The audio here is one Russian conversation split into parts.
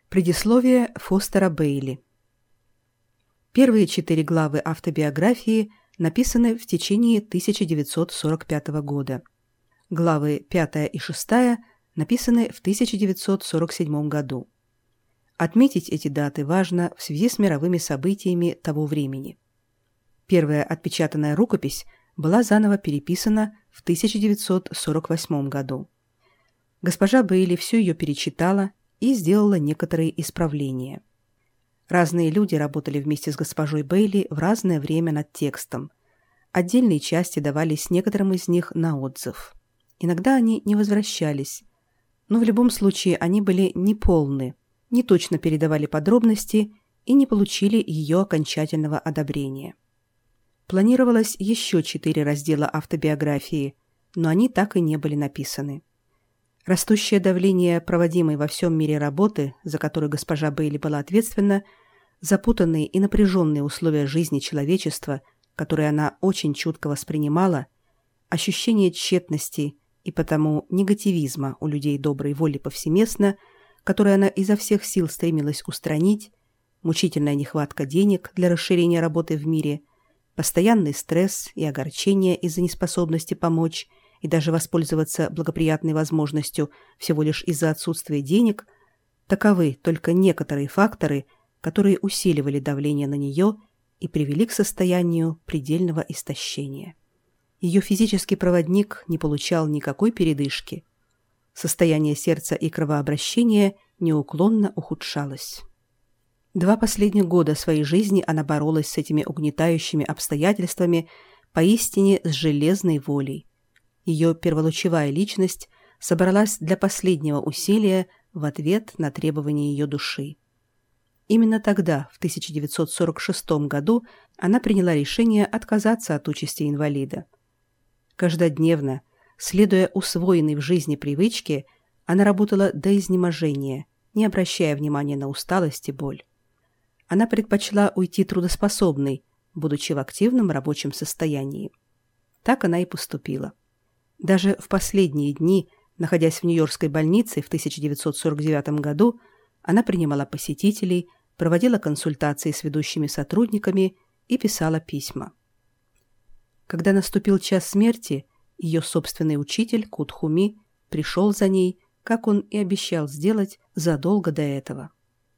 Предисловие Фостера Бейли. Первые 4 главы автобиографии написаны в течение 1945 года. Главы 5 и 6 написаны в 1947 году. Отметить эти даты важно в связи с мировыми событиями того времени. Первая отпечатанная рукопись была заново переписана в 1948 году. Госпожа Бейли всю ее перечитала и сделала некоторые исправления. Разные люди работали вместе с госпожой Бейли в разное время над текстом. Отдельные части давались некоторым из них на отзыв. Иногда они не возвращались, но в любом случае они были неполны, не точно передавали подробности и не получили ее окончательного одобрения. Планировалось еще 4 раздела автобиографии, но они так и не были написаны. Растущее давление проводимой во всем мире работы, за которую госпожа Бейли была ответственна, запутанные и напряженные условия жизни человечества, которые она очень чутко воспринимала, ощущение тщетности и потому негативизма у людей доброй воли повсеместно, которое она изо всех сил стремилась устранить, мучительная нехватка денег для расширения работы в мире, постоянный стресс и огорчение из-за неспособности помочь и даже воспользоваться благоприятной возможностью всего лишь из-за отсутствия денег, таковы только некоторые факторы, которые усиливали давление на нее и привели к состоянию предельного истощения. Ее физический проводник не получал никакой передышки. Состояние сердца и кровообращения неуклонно ухудшалось. 2 последних года своей жизни она боролась с этими угнетающими обстоятельствами поистине с железной волей. Ее перволучевая личность собралась для последнего усилия в ответ на требования ее души. Именно тогда, в 1946 году, она приняла решение отказаться от участи инвалида. Каждодневно, следуя усвоенной в жизни привычке, она работала до изнеможения, не обращая внимания на усталость и боль. Она предпочла уйти трудоспособной, будучи в активном рабочем состоянии. Так она и поступила. Даже в последние дни, находясь в Нью-Йоркской больнице в 1949 году, она принимала посетителей, проводила консультации с ведущими сотрудниками и писала письма. Когда наступил час смерти, ее собственный учитель Кутхуми пришел за ней, как он и обещал сделать задолго до этого.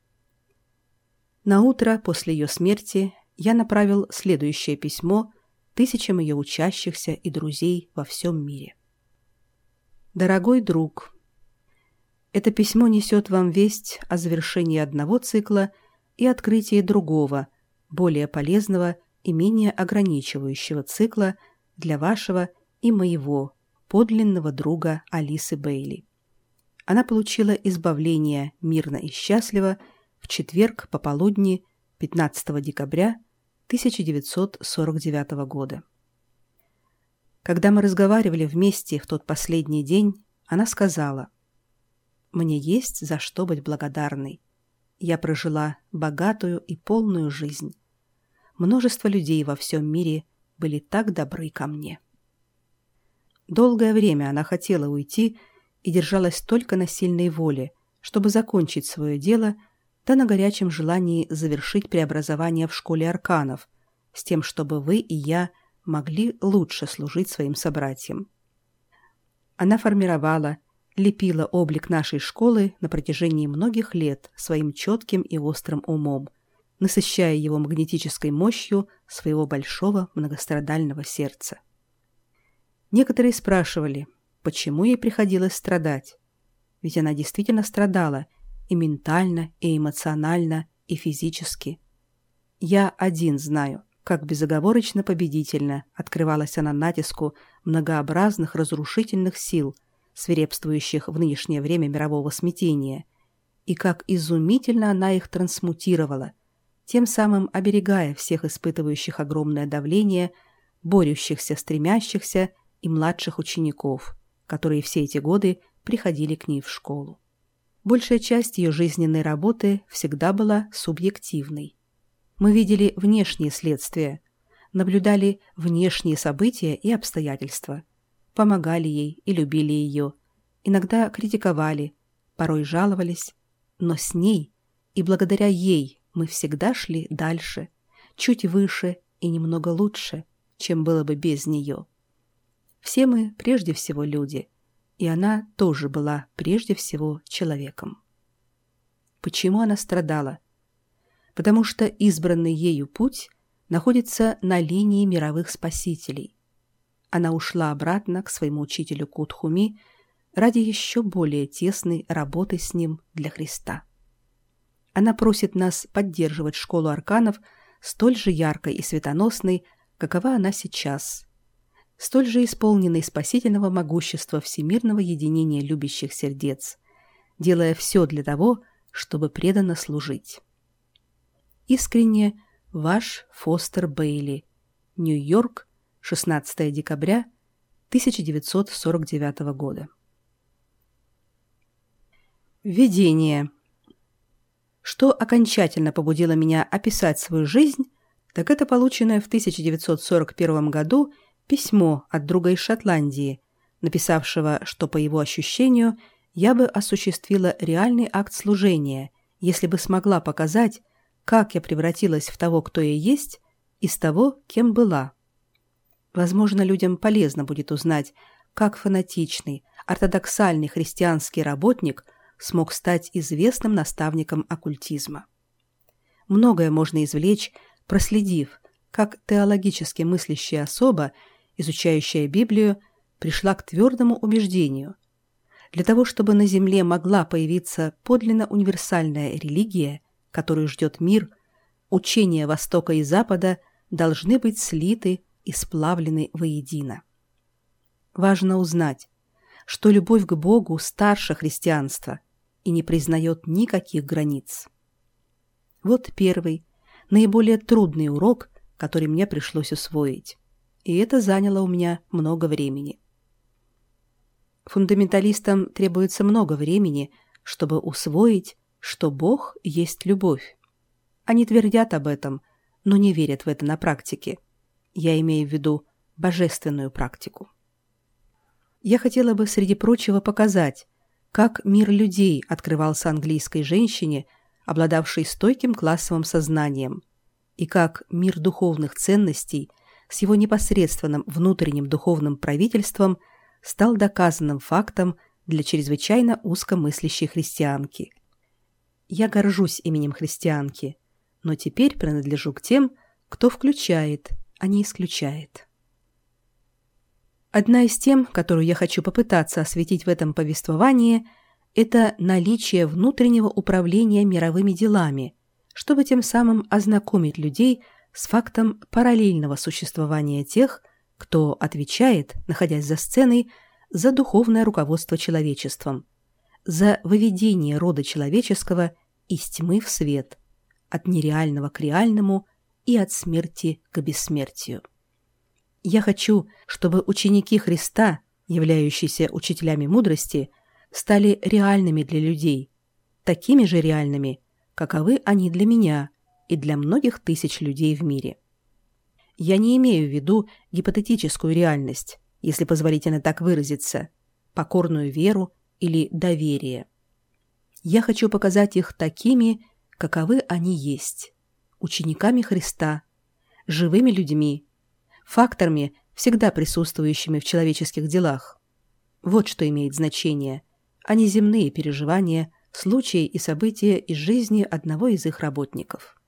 Наутро после ее смерти я направил следующее письмо тысячам ее учащихся и друзей во всем мире. Дорогой друг, это письмо несет вам весть о завершении одного цикла и открытии другого, более полезного и менее ограничивающего цикла для вашего и моего подлинного друга Алисы Бейли. Она получила избавление мирно и счастливо в четверг пополудни 15 декабря 1949 года. Когда мы разговаривали вместе в тот последний день, она сказала: «Мне есть за что быть благодарной. Я прожила богатую и полную жизнь. Множество людей во всем мире были так добры ко мне». Долгое время она хотела уйти и держалась только на сильной воле, чтобы закончить свое дело, да на горячем желании завершить преобразование в школе арканов, с тем, чтобы вы и я могли лучше служить своим собратьям. Она формировала, лепила облик нашей школы на протяжении многих лет своим четким и острым умом, насыщая его магнетической мощью своего большого многострадального сердца. Некоторые спрашивали, почему ей приходилось страдать. Ведь она действительно страдала и ментально, и эмоционально, и физически. Я один знаю, как безоговорочно победительно открывалась она натиску многообразных разрушительных сил, свирепствующих в нынешнее время мирового смятения, и как изумительно она их трансмутировала, тем самым оберегая всех испытывающих огромное давление, борющихся, стремящихся и младших учеников, которые все эти годы приходили к ней в школу. Большая часть ее жизненной работы всегда была субъективной. Мы видели внешние следствия, наблюдали внешние события и обстоятельства, помогали ей и любили ее, иногда критиковали, порой жаловались, но с ней и благодаря ей мы всегда шли дальше, чуть выше и немного лучше, чем было бы без нее. Все мы прежде всего люди, и она тоже была прежде всего человеком. Почему она страдала? Потому что избранный ею путь находится на линии мировых спасителей. Она ушла обратно к своему учителю Кутхуми ради еще более тесной работы с ним для Христа. Она просит нас поддерживать школу арканов столь же яркой и светоносной, какова она сейчас, столь же исполненной спасительного могущества всемирного единения любящих сердец, делая все для того, чтобы преданно служить. Искренне ваш Фостер Бейли. Нью-Йорк, 16 декабря 1949 года. Введение. Что окончательно побудило меня описать свою жизнь, так это полученное в 1941 году письмо от друга из Шотландии, написавшего, что, по его ощущению, я бы осуществила реальный акт служения, если бы смогла показать, как я превратилась в того, кто я есть, из того, кем была. Возможно, людям полезно будет узнать, как фанатичный, ортодоксальный христианский работник смог стать известным наставником оккультизма. Многое можно извлечь, проследив, как теологически мыслящая особа, изучающая Библию, пришла к твердому убеждению. Для того, чтобы на Земле могла появиться подлинно универсальная религия, которую ждет мир, учения Востока и Запада должны быть слиты и сплавлены воедино. Важно узнать, что любовь к Богу старше христианства и не признает никаких границ. Вот первый, наиболее трудный урок, который мне пришлось усвоить, и это заняло у меня много времени. Фундаменталистам требуется много времени, чтобы усвоить, что Бог есть любовь. Они твердят об этом, но не верят в это на практике. Я имею в виду божественную практику. Я хотела бы, среди прочего, показать, как мир людей открывался английской женщине, обладавшей стойким классовым сознанием, и как мир духовных ценностей с его непосредственным внутренним духовным правительством стал доказанным фактом для чрезвычайно узкомыслящей христианки. Я горжусь именем христианки, но теперь принадлежу к тем, кто включает, а не исключает. Одна из тем, которую я хочу попытаться осветить в этом повествовании, это наличие внутреннего управления мировыми делами, чтобы тем самым ознакомить людей с фактом параллельного существования тех, кто отвечает, находясь за сценой, за духовное руководство человечеством, за выведение рода человеческого из тьмы в свет, от нереального к реальному и от смерти к бессмертию. Я хочу, чтобы ученики Христа, являющиеся учителями мудрости, стали реальными для людей, такими же реальными, каковы они для меня и для многих тысяч людей в мире. Я не имею в виду гипотетическую реальность, если позволительно так выразиться, покорную веру или доверие. Я хочу показать их такими, каковы они есть, учениками Христа, живыми людьми, факторами, всегда присутствующими в человеческих делах. Вот что имеет значение, а не земные переживания, случаи и события из жизни одного из их работников.